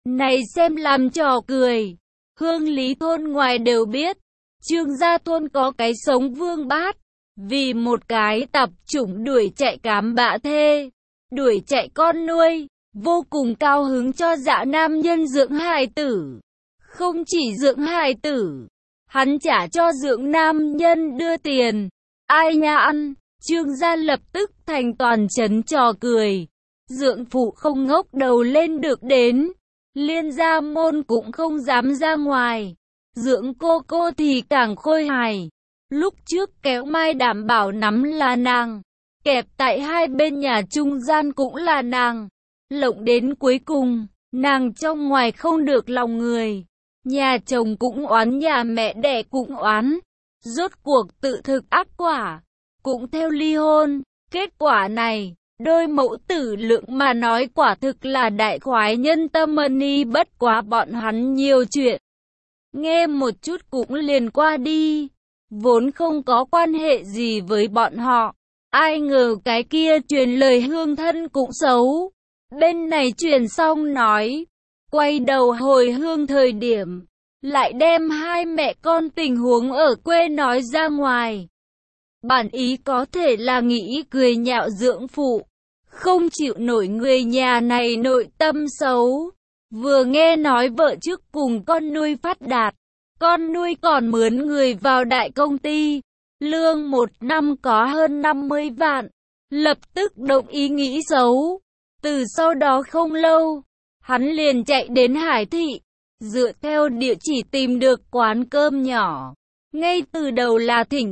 này xem làm trò cười. Hương lý thôn ngoài đều biết, Trương gia thôn có cái sống vương bát, vì một cái tập chủng đuổi chạy cám bạ thê, đuổi chạy con nuôi, vô cùng cao hứng cho dã nam nhân dưỡng hài tử. Không chỉ dưỡng hài tử, hắn trả cho dưỡng nam nhân đưa tiền. Ai nha ăn, Trương gia lập tức thành toàn trấn trò cười. Dưỡng phụ không ngóc đầu lên được đến, liên gia môn cũng không dám ra ngoài. Dưỡng cô thì càng khôi hài. Lúc trước kéo mai đảm bảo nắm là nàng, kẹp tại hai bên nhà trung gian cũng là nàng. Lộng đến cuối cùng, nàng trong ngoài không được lòng người. Nhà chồng cũng oán, nhà mẹ đẻ cũng oán. Rốt cuộc tự thực ác quả, cũng theo ly hôn. Kết quả này, đôi mẫu tử lượng mà nói quả thực là đại khoái nhân tâm ni, bất quá bọn hắn nhiều chuyện. Nghe một chút cũng liền qua đi, vốn không có quan hệ gì với bọn họ. Ai ngờ cái kia truyền lời hương thân cũng xấu. Bên này truyền xong nói, quay đầu hồi hương thời điểm, lại đem hai mẹ con tình huống ở quê nói ra ngoài. Bản ý có thể là nghĩ cười nhạo dưỡng phụ, không chịu nổi người nhà này nội tâm xấu. Vừa nghe nói vợ trước cùng con nuôi phát đạt, con nuôi còn mướn người vào đại công ty, lương một năm có hơn 50 vạn, lập tức động ý nghĩ xấu. Từ sau đó không lâu, hắn liền chạy đến Hải Thị, dựa theo địa chỉ tìm được quán cơm nhỏ. Ngay từ đầu là thỉnh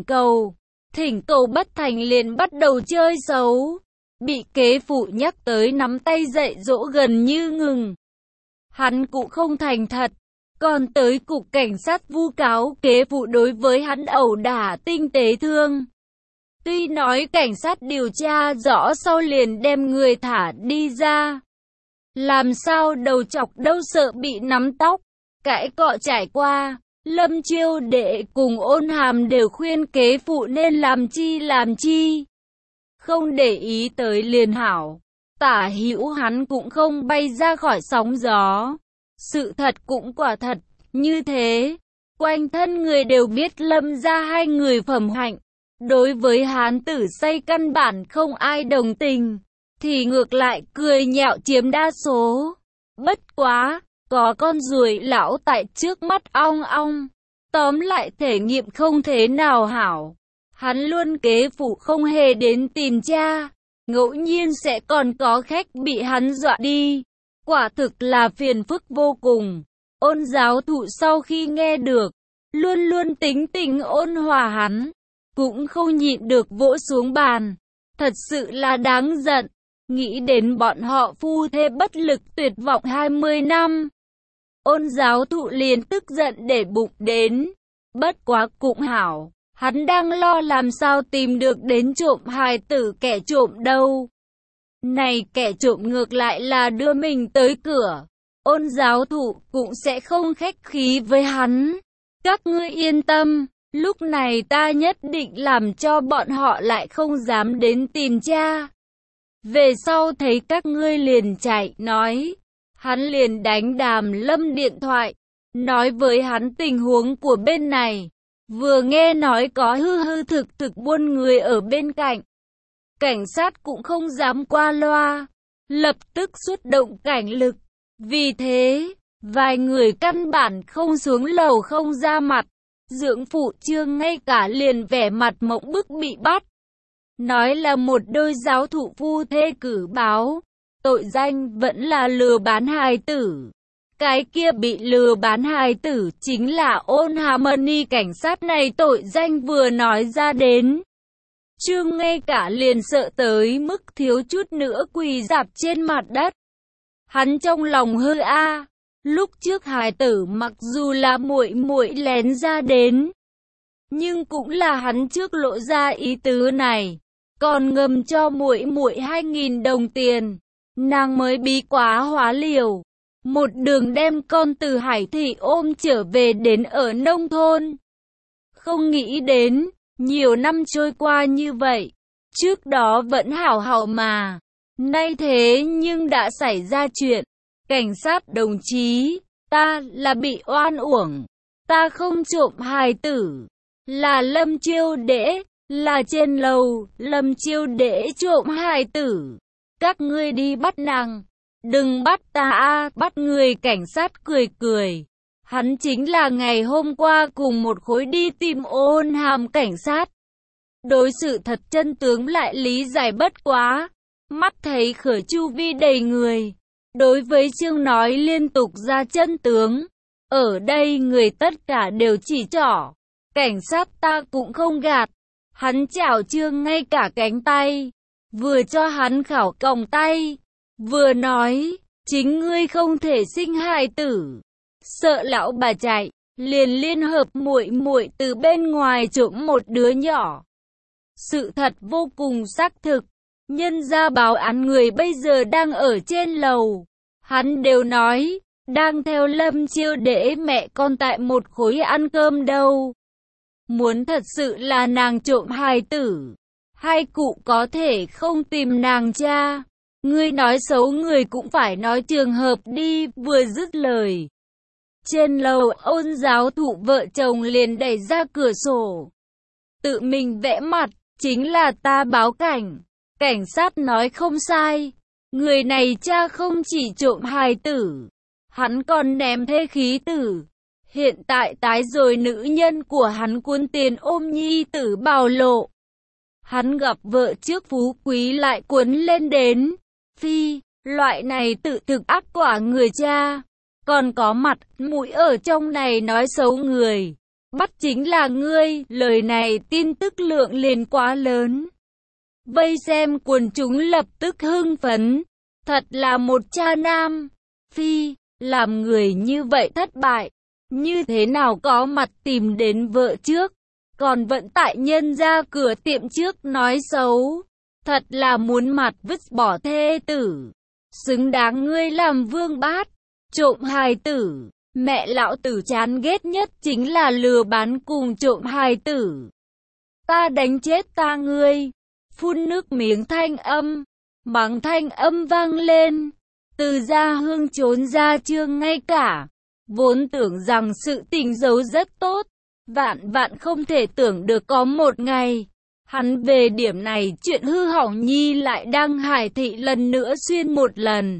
cầu bất thành liền bắt đầu chơi xấu. Bị kế phụ nhắc tới nắm tay dạy dỗ gần như ngừng. Hắn cũng không thành thật, còn tới cục cảnh sát vu cáo kế phụ đối với hắn ẩu đả tinh tế thương. Tuy nói cảnh sát điều tra rõ sau liền đem người thả đi ra. Làm sao đầu chọc đâu sợ bị nắm tóc. Cãi cọ trải qua, Lâm Chiêu Đệ cùng Ôn Hàm đều khuyên kế phụ nên làm chi. Không để ý tới liền hảo. Tả hữu hắn cũng không bay ra khỏi sóng gió. Sự thật cũng quả thật như thế. Quanh thân người đều biết Lâm gia hai người phẩm hạnh. Đối với hán tử say căn bản không ai đồng tình, thì ngược lại cười nhạo chiếm đa số. Bất quá, có con ruồi lão tại trước mắt ong ong. Tóm lại thể nghiệm không thế nào hảo. Hắn luôn kế phụ không hề đến tìm cha. Ngẫu nhiên sẽ còn có khách bị hắn dọa đi. Quả thực là phiền phức vô cùng. Ôn giáo thụ sau khi nghe được, luôn luôn tính tình ôn hòa hắn, cũng không nhịn được vỗ xuống bàn. Thật sự là đáng giận. Nghĩ đến bọn họ phu thê bất lực tuyệt vọng 20 năm. Ôn giáo thụ liền tức giận để bụng đến. Bất quá cũng hảo. Hắn đang lo làm sao tìm được đến trộm hài tử kẻ trộm đâu. Này kẻ trộm ngược lại là đưa mình tới cửa. Ôn giáo thụ cũng sẽ không khách khí với hắn. Các ngươi yên tâm. Lúc này ta nhất định làm cho bọn họ lại không dám đến tìm cha. Về sau thấy các ngươi liền chạy, nói. Hắn liền đánh Đàm Lâm điện thoại, nói với hắn tình huống của bên này. Vừa nghe nói có hư thực buôn người ở bên cạnh. Cảnh sát cũng không dám qua loa, lập tức xuất động cảnh lực. Vì thế, vài người căn bản không xuống lầu không ra mặt. Dưỡng phụ Trương ngay cả liền vẻ mặt mộng bức bị bắt. Nói là một đôi giáo thụ phu thê cử báo. Tội danh vẫn là lừa bán hài tử. Cái kia bị lừa bán hài tử chính là Ôn Harmony. Cảnh sát này tội danh vừa nói ra đến, Trương ngay cả liền sợ tới mức thiếu chút nữa quỳ rạp trên mặt đất. Hắn trong lòng hư a. Lúc trước hài tử mặc dù là muội muội lén ra đến, nhưng cũng là hắn trước lộ ra ý tứ này, còn ngầm cho muội muội 2.000 đồng tiền. Nàng mới bí quá hóa liều, một đường đem con từ Hải Thị ôm trở về đến ở nông thôn. Không nghĩ đến, nhiều năm trôi qua như vậy, trước đó vẫn hảo hảo mà, nay thế nhưng đã xảy ra chuyện. Cảnh sát đồng chí, ta là bị oan uổng. Ta không trộm hài tử. Là Lâm Chiêu Đễ, là trên lầu, Lâm Chiêu Đễ trộm hài tử. Các ngươi đi bắt nàng. Đừng bắt ta a, bắt người. Cảnh sát cười cười. Hắn chính là ngày hôm qua cùng một khối đi tìm Ôn Hàm cảnh sát. Đối sự thật chân tướng lại lý giải bất quá. Mắt thấy khở chu vi đầy người. Đối với Trương nói liên tục ra chân tướng. Ở đây người tất cả đều chỉ trỏ. Cảnh sát ta cũng không gạt. Hắn chảo Trương ngay cả cánh tay. Vừa cho hắn khảo còng tay. Vừa nói, chính ngươi không thể sinh hài tử. Sợ lão bà chạy, liền liên hợp muội muội từ bên ngoài trộm một đứa nhỏ. Sự thật vô cùng xác thực. Nhân gia báo án người bây giờ đang ở trên lầu. Hắn đều nói, đang theo Lâm Chiêu Đễ mẹ con tại một khối ăn cơm đâu. Muốn thật sự là nàng trộm hài tử, hai cụ có thể không tìm nàng cha. Ngươi nói xấu người cũng phải nói trường hợp đi. Vừa dứt lời, trên lầu Ôn giáo thụ vợ chồng liền đẩy ra cửa sổ. Tự mình vẽ mặt, chính là ta báo cảnh. Cảnh sát nói không sai. Người này cha không chỉ trộm hài tử, hắn còn ném thê khí tử. Hiện tại tái rồi nữ nhân của hắn cuốn tiền ôm nhi tử bào lộ. Hắn gặp vợ trước phú quý lại cuốn lên đến. Phi, loại này tự thực ác quả người cha. Còn có mặt, mũi ở trong này nói xấu người. Bắt chính là ngươi, lời này tin tức lượng liền quá lớn. Vây xem quần chúng lập tức hưng phấn. Thật là một cha nam. Phi, làm người như vậy thất bại. Như thế nào có mặt tìm đến vợ trước. Còn vẫn tại nhân ra cửa tiệm trước nói xấu. Thật là muốn mặt vứt bỏ thê tử. Xứng đáng ngươi làm vương bát. Trộm hài tử. Mẹ lão tử chán ghét nhất chính là lừa bán cùng trộm hài tử. Ta đánh chết ta ngươi. Phun nước miếng thanh âm. Mắng thanh âm vang lên. Từ Gia Hương trốn ra Trương ngay cả. Vốn tưởng rằng sự tình giấu rất tốt. Vạn vạn không thể tưởng được có một ngày. Hắn về điểm này chuyện hư hỏng nhi lại đang Hải thị lần nữa xuyên một lần.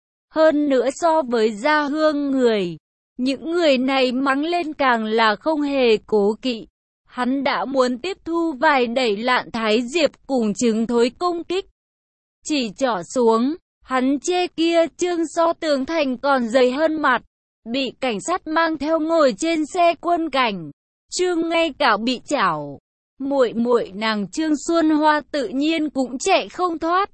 Hơn nữa so với Gia Hương người. Những người này mắng lên càng là không hề cố kỵ. Hắn đã muốn tiếp thu vài đẩy Lạn Thái Diệp cùng chứng thối công kích. Chỉ trỏ xuống, hắn chê kia Trương so tường thành còn dày hơn mặt. Bị cảnh sát mang theo ngồi trên xe quân cảnh. Trương ngay cả bị chảo. Muội muội nàng Trương Xuân Hoa tự nhiên cũng chạy không thoát.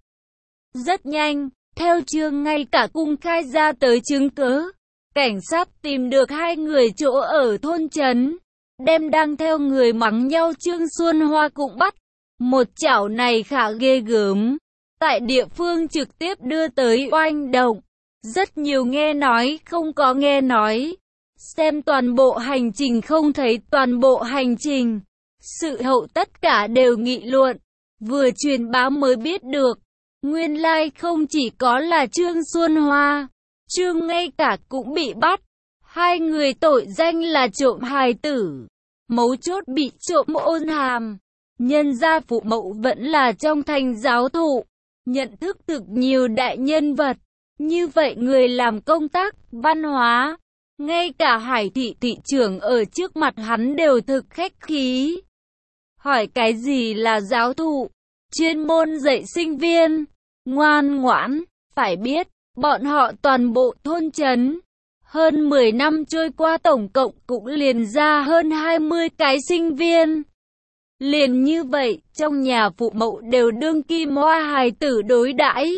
Rất nhanh, theo Trương ngay cả cung khai ra tới chứng cớ. Cảnh sát tìm được hai người chỗ ở thôn trấn. Đem đang theo người mắng nhau Trương Xuân Hoa cũng bắt. Một chảo này khá ghê gớm. Tại địa phương trực tiếp đưa tới oanh động. Rất nhiều nghe nói không có nghe nói. Xem toàn bộ hành trình không thấy toàn bộ hành trình. Sự hậu tất cả đều nghị luận. Vừa truyền bá mới biết được. Nguyên lai không chỉ có là Trương Xuân Hoa. Trương ngay cả cũng bị bắt. Hai người tội danh là trộm hài tử. Mấu chốt bị trộm Ôn Hàm. Nhân gia phụ mẫu vẫn là trong thành giáo thụ. Nhận thức thực nhiều đại nhân vật. Như vậy người làm công tác, văn hóa. Ngay cả Hải thị thị trưởng ở trước mặt hắn đều thực khách khí. Hỏi cái gì là giáo thụ? Chuyên môn dạy sinh viên. Ngoan ngoãn, phải biết, bọn họ toàn bộ thôn trấn. Hơn 10 năm trôi qua tổng cộng cũng liền ra hơn 20 cái sinh viên. Liền như vậy, trong nhà phụ mẫu đều đương kim hoa hài tử đối đãi.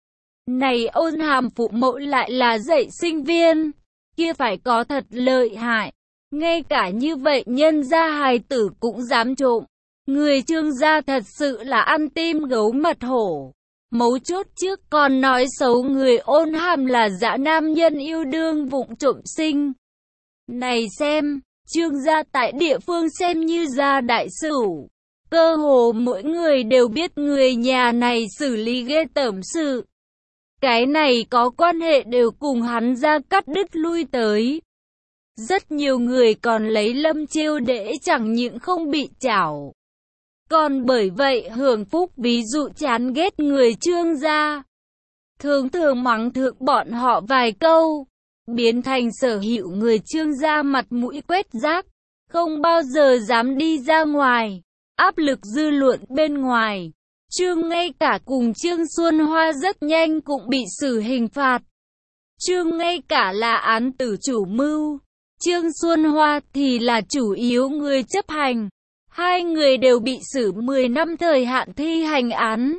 Này Ôn Hàm phụ mẫu lại là dạy sinh viên, kia phải có thật lợi hại. Ngay cả như vậy nhân gia hài tử cũng dám trộm. Người Trương gia thật sự là ăn tim gấu mật hổ. Mấu chốt trước còn nói xấu người Ôn Hàm là dã nam nhân yêu đương vụng trộm sinh. Này xem, Trương gia tại địa phương xem như gia đại sửu. Cơ hồ mỗi người đều biết người nhà này xử lý ghê tởm sự. cái này có quan hệ đều cùng hắn ra cắt đứt lui tới. Rất nhiều người còn lấy Lâm trêu để chẳng những không bị chảo, còn bởi vậy hưởng phúc, ví dụ chán ghét người Trương gia, thường thường mắng thượng bọn họ vài câu, biến thành sở hữu người Trương gia mặt mũi quét rác, không bao giờ dám đi ra ngoài. Áp lực dư luận bên ngoài, Trương ngay cả cùng Trương Xuân Hoa rất nhanh cũng bị xử hình phạt. Trương ngay cả là án tử chủ mưu, Trương Xuân Hoa thì là chủ yếu người chấp hành. Hai người đều bị xử 10 năm thời hạn thi hành án.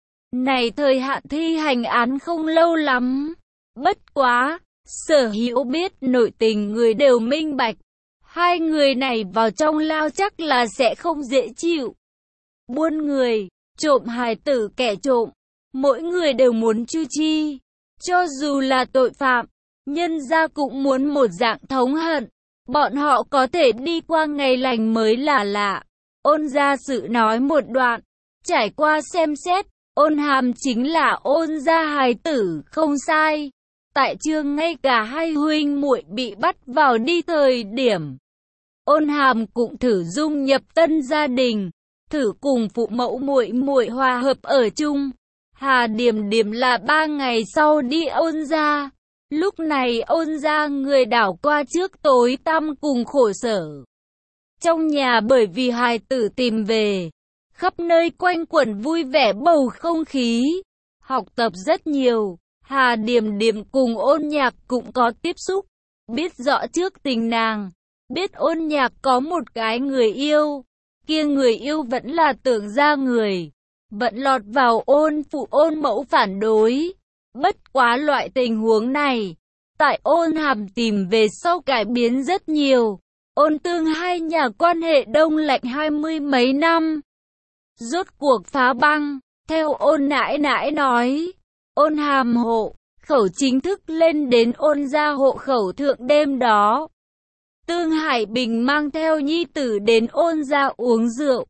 Này thời hạn thi hành án không lâu lắm. Bất quá, sở hữu biết nội tình người đều minh bạch. Hai người này vào trong lao chắc là sẽ không dễ chịu. Buôn người, trộm hài tử kẻ trộm, mỗi người đều muốn chu chi. Cho dù là tội phạm, nhân gia cũng muốn một dạng thống hận. Bọn họ có thể đi qua ngày lành mới là lạ. Ôn gia sự nói một đoạn, trải qua xem xét, Ôn Hàm chính là Ôn gia hài tử không sai. Tại Trương ngay cả hai huynh muội bị bắt vào đi thời điểm, Ôn Hàm cũng thử dung nhập tân gia đình, thử cùng phụ mẫu muội muội hòa hợp ở chung. Hà Điềm Điềm là 3 ngày sau đi Ôn gia. Lúc này Ôn gia người đảo qua trước tối tăm cùng khổ sở. Trong nhà bởi vì hài tử tìm về, khắp nơi quanh quẩn vui vẻ bầu không khí, học tập rất nhiều. Hà Điềm Điềm cùng Ôn Nhạc cũng có tiếp xúc, biết rõ trước tình nàng, biết Ôn Nhạc có một cái người yêu, kia người yêu vẫn là Tưởng gia người, vẫn lọt vào Ôn phụ Ôn mẫu phản đối. Bất quá loại tình huống này, tại Ôn Hàm tìm về sau cải biến rất nhiều. Ôn Tương hai nhà quan hệ đông lạnh 20 mấy năm, rốt cuộc phá băng. Theo Ôn nãi nãi nói, Ôn Hàm hộ khẩu chính thức lên đến Ôn gia hộ khẩu thượng đêm đó. Tương Hải Bình mang theo nhi tử đến Ôn gia uống rượu.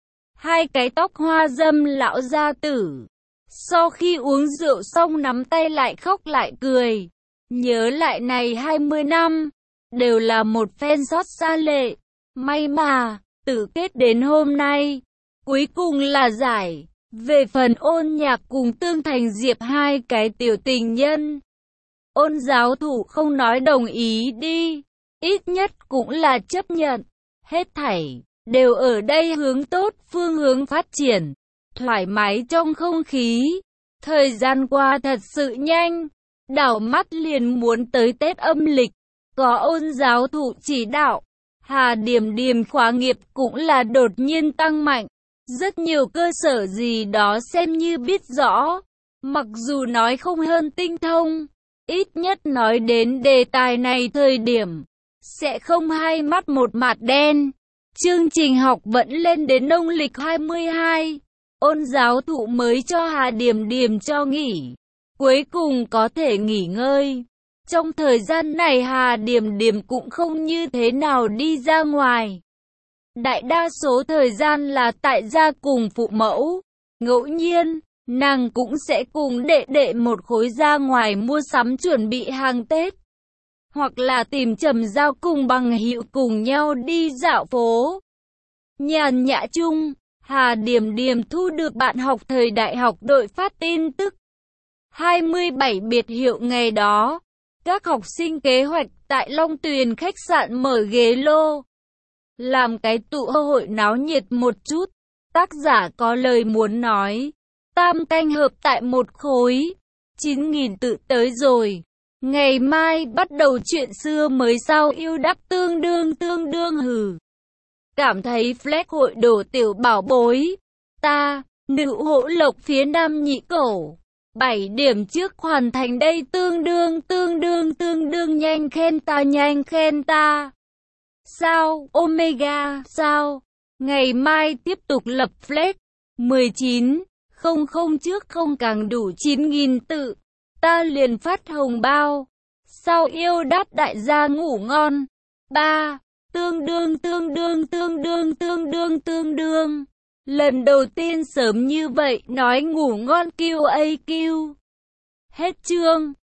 Hai cái tóc hoa dâm lão gia tử, sau khi uống rượu xong nắm tay lại khóc lại cười. Nhớ lại này 20 năm, đều là một phen xót xa lệ. May mà, tử kết đến hôm nay, cuối cùng là giải. Về phần Ôn Nhạc cùng Tương Thành Diệp hai cái tiểu tình nhân, Ôn giáo thủ không nói đồng ý đi, ít nhất cũng là chấp nhận. Hết thảy đều ở đây hướng tốt phương hướng phát triển, thoải mái trong không khí. Thời gian qua thật sự nhanh, đảo mắt liền muốn tới Tết âm lịch. Có Ôn giáo thụ chỉ đạo, Hà Điềm Điềm khóa nghiệp cũng là đột nhiên tăng mạnh. Rất nhiều cơ sở gì đó xem như biết rõ, mặc dù nói không hơn tinh thông, ít nhất nói đến đề tài này thời điểm, sẽ không hai mắt một mặt đen. Chương trình học vẫn lên đến nông lịch 22, Ôn giáo thụ mới cho Hà Điềm Điềm cho nghỉ, cuối cùng có thể nghỉ ngơi. Trong thời gian này Hà Điềm Điềm cũng không như thế nào đi ra ngoài. Đại đa số thời gian là tại gia cùng phụ mẫu. Ngẫu nhiên, nàng cũng sẽ cùng đệ đệ một khối ra ngoài mua sắm chuẩn bị hàng Tết. Hoặc là tìm Trầm Giao cùng bằng hữu cùng nhau đi dạo phố. Nhàn nhã chung, Hà Điềm Điềm thu được bạn học thời đại học đội phát tin tức. 27 biệt hiệu ngày đó, các học sinh kế hoạch tại Long Tuyền khách sạn mở ghế lô, làm cái tụ hội náo nhiệt một chút. Tác giả có lời muốn nói, tam canh hợp tại một khối, 9.000 tự tới rồi. Ngày mai bắt đầu chuyện xưa mới sao yêu đắp tương đương hừ. Cảm thấy flex hội đồ tiểu bảo bối. Ta, nữ hỗ lộc phía Nam Nhị Cổ. 7 điểm trước hoàn thành đây tương đương nhanh khen ta. Sao, Omega, sao? Ngày mai tiếp tục lập flex. 19.00 trước không càng đủ 9.000 tự. Ta liền phát hồng bao. Sao yêu đáp đại gia ngủ ngon. 3. Tương đương. Lần đầu tiên sớm như vậy nói ngủ ngon QAQ. Hết chương.